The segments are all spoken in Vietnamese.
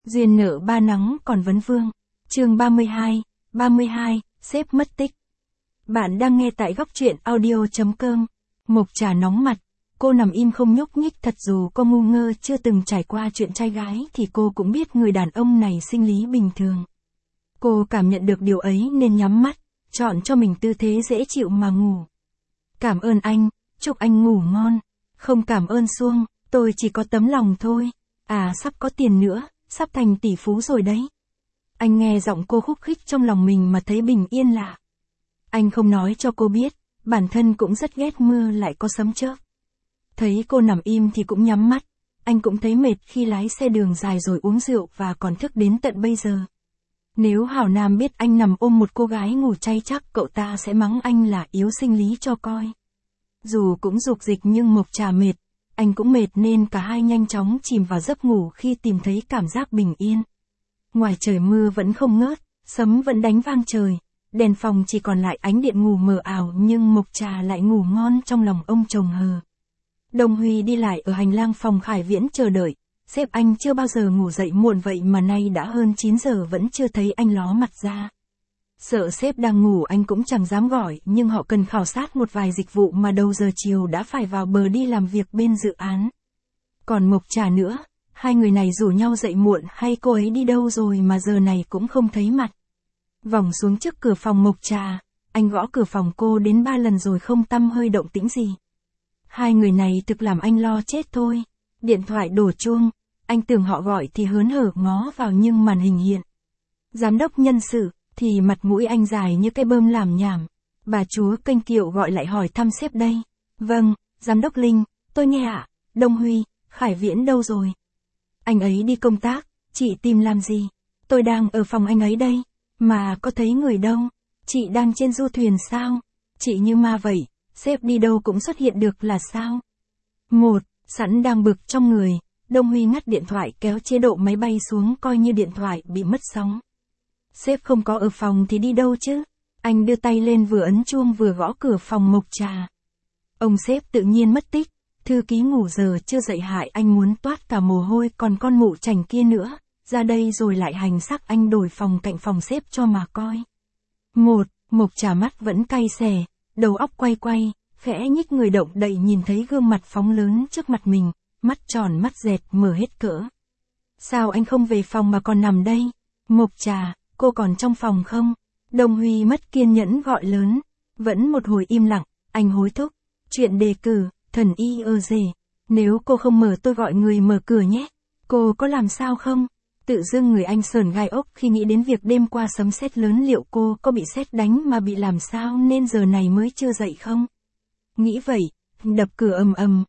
Duyên nợ ba nắng còn vấn vương. Chương 32, sếp mất tích. Bạn đang nghe tại góc truyện audio.com. Mộc Trà nóng mặt, cô nằm im không nhúc nhích, thật dù cô ngu ngơ chưa từng trải qua chuyện trai gái thì cô cũng biết người đàn ông này sinh lý bình thường. Cô cảm nhận được điều ấy nên nhắm mắt, chọn cho mình tư thế dễ chịu mà ngủ. Cảm ơn anh, chúc anh ngủ ngon. Không cảm ơn Xuông, tôi chỉ có tấm lòng thôi. À, sắp có tiền nữa, sắp thành tỷ phú rồi đấy. Anh nghe giọng cô khúc khích trong lòng mình mà thấy bình yên lạ. Anh không nói cho cô biết, bản thân cũng rất ghét mưa lại có sấm chớp. Thấy cô nằm im thì cũng nhắm mắt, anh cũng thấy mệt khi lái xe đường dài rồi uống rượu và còn thức đến tận bây giờ. Nếu Hảo Nam biết anh nằm ôm một cô gái ngủ chay chắc cậu ta sẽ mắng anh là yếu sinh lý cho coi. Dù cũng dục dịch nhưng Mộc Trà mệt, anh cũng mệt nên cả hai nhanh chóng chìm vào giấc ngủ khi tìm thấy cảm giác bình yên. Ngoài trời mưa vẫn không ngớt, sấm vẫn đánh vang trời, đèn phòng chỉ còn lại ánh điện ngủ mờ ảo nhưng Mộc Trà lại ngủ ngon trong lòng ông chồng hờ. Đồng Huy đi lại ở hành lang phòng Khải Viễn chờ đợi, sếp anh chưa bao giờ ngủ dậy muộn vậy mà nay đã hơn 9 giờ vẫn chưa thấy anh ló mặt ra. Sợ sếp đang ngủ anh cũng chẳng dám gọi nhưng họ cần khảo sát một vài dịch vụ mà đầu giờ chiều đã phải vào bờ đi làm việc bên dự án. Còn Mộc Trà nữa, hai người này rủ nhau dậy muộn hay cô ấy đi đâu rồi mà giờ này cũng không thấy mặt. Vòng xuống trước cửa phòng Mộc Trà, anh gõ cửa phòng cô đến 3 lần rồi không tăm hơi động tĩnh gì. Hai người này thực làm anh lo chết thôi. Điện thoại đổ chuông, anh tưởng họ gọi thì hớn hở ngó vào nhưng màn hình hiện. Giám đốc nhân sự, thì mặt mũi anh dài như cái bơm làm nhảm. Bà chúa kênh kiệu gọi lại hỏi thăm sếp đây. Vâng, giám đốc Linh, tôi nghe ạ. Đông Huy, Khải Viễn đâu rồi? Anh ấy đi công tác, chị tìm làm gì? Tôi đang ở phòng anh ấy đây, mà có thấy người đâu? Chị đang trên du thuyền sao? Chị như ma vậy, sếp đi đâu cũng xuất hiện được là sao? Sẵn đang bực trong người, Đông Huy ngắt điện thoại kéo chế độ máy bay xuống coi như điện thoại bị mất sóng. Sếp không có ở phòng thì đi đâu chứ? Anh đưa tay lên vừa ấn chuông vừa gõ cửa phòng Mộc Trà. Ông sếp tự nhiên mất tích, thư ký ngủ giờ chưa dậy hại anh muốn toát cả mồ hôi, còn con mụ chảnh kia nữa, ra đây rồi lại hành xác anh đổi phòng cạnh phòng sếp cho mà coi. Mộc Trà mắt vẫn cay xè, đầu óc quay quay, khẽ nhích người động đậy nhìn thấy gương mặt phóng lớn trước mặt mình, mắt tròn mắt dẹt mở hết cỡ. Sao anh không về phòng mà còn nằm đây? Mộc Trà, cô còn trong phòng không? Đông Huy mất kiên nhẫn gọi lớn. Vẫn một hồi im lặng, anh hối thúc. Chuyện đề cử, thần y ơ dề. Nếu cô không mở tôi gọi người mở cửa nhé. Cô có làm sao không? Tự dưng người anh sởn gai ốc khi nghĩ đến việc đêm qua sấm sét lớn, liệu cô có bị sét đánh mà bị làm sao nên giờ này mới chưa dậy không? Nghĩ vậy, đập cửa ầm ầm.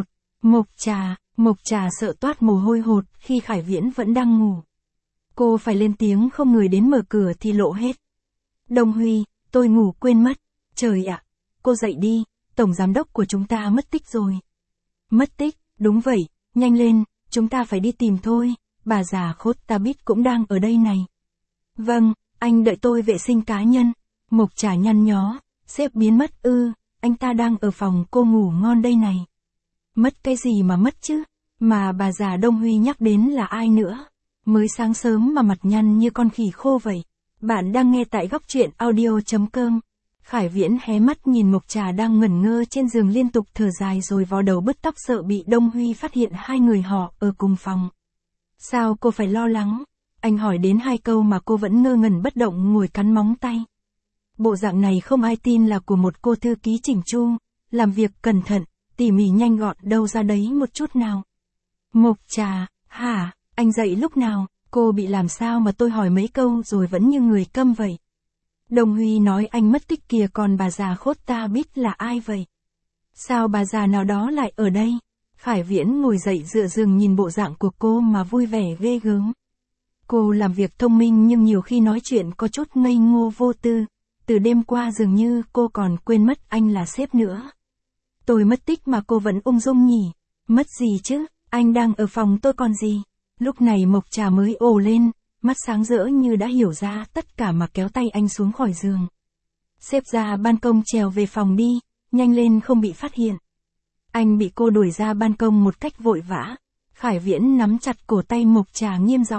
Mộc Trà sợ toát mồ hôi hột khi Khải Viễn vẫn đang ngủ. Cô phải lên tiếng không người đến mở cửa thì lộ hết. Đông Huy, tôi ngủ quên mất. Trời ạ, cô dậy đi, tổng giám đốc của chúng ta mất tích rồi. Mất tích, đúng vậy, nhanh lên, chúng ta phải đi tìm thôi, bà già khốt ta biết cũng đang ở đây này. Vâng, anh đợi tôi vệ sinh cá nhân. Mộc Trà nhăn nhó, sếp biến mất ư, anh ta đang ở phòng cô ngủ ngon đây này. Mất cái gì mà mất chứ, mà bà già Đông Huy nhắc đến là ai nữa? Mới sáng sớm mà mặt nhăn như con khỉ khô vậy. Bạn đang nghe tại góc truyện audio.com. Khải Viễn hé mắt nhìn Mộc Trà đang ngẩn ngơ trên giường liên tục thở dài rồi vò đầu bứt tóc sợ bị Đông Huy phát hiện hai người họ ở cùng phòng. Sao cô phải lo lắng? Anh hỏi đến 2 câu mà cô vẫn ngơ ngẩn bất động ngồi cắn móng tay. Bộ dạng này không ai tin là của một cô thư ký chỉnh chu, làm việc cẩn thận, tỉ mỉ nhanh gọn đâu ra đấy một chút nào. Mộc Trà, hả? Anh dậy lúc nào? Cô bị làm sao mà tôi hỏi mấy câu rồi vẫn như người câm vậy? Đông Huy nói anh mất tích kìa, còn bà già khốt ta biết là ai vậy? Sao bà già nào đó lại ở đây? Khải Viễn ngồi dậy dựa giường nhìn bộ dạng của cô mà vui vẻ ghê gớm. Cô làm việc thông minh nhưng nhiều khi nói chuyện có chút ngây ngô vô tư. Từ đêm qua dường như cô còn quên mất anh là sếp nữa. Tôi mất tích mà cô vẫn ung dung nhỉ? Mất gì chứ? Anh đang ở phòng tôi còn gì? Lúc này Mộc Trà mới ồ lên, mắt sáng rỡ như đã hiểu ra tất cả mà kéo tay anh xuống khỏi giường. Xếp ra ban công trèo về phòng đi, nhanh lên không bị phát hiện. Anh bị cô đuổi ra ban công một cách vội vã. Khải Viễn nắm chặt cổ tay Mộc Trà nghiêm giọng.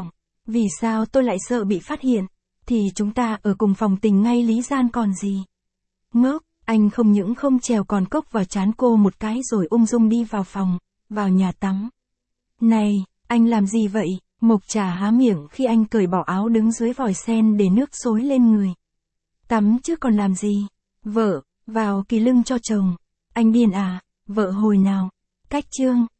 Vì sao tôi lại sợ bị phát hiện? Thì chúng ta ở cùng phòng tình ngay lý gian còn gì. Ngốc, anh không những không trèo còn cốc vào trán cô một cái rồi ung dung đi vào phòng, vào nhà tắm. Này, anh làm gì vậy? Mộc Trà há miệng khi anh cởi bỏ áo đứng dưới vòi sen để nước xối lên người. Tắm chứ còn làm gì? Vợ, vào kỳ lưng cho chồng. Anh điên à? Vợ hồi nào? Cách chương.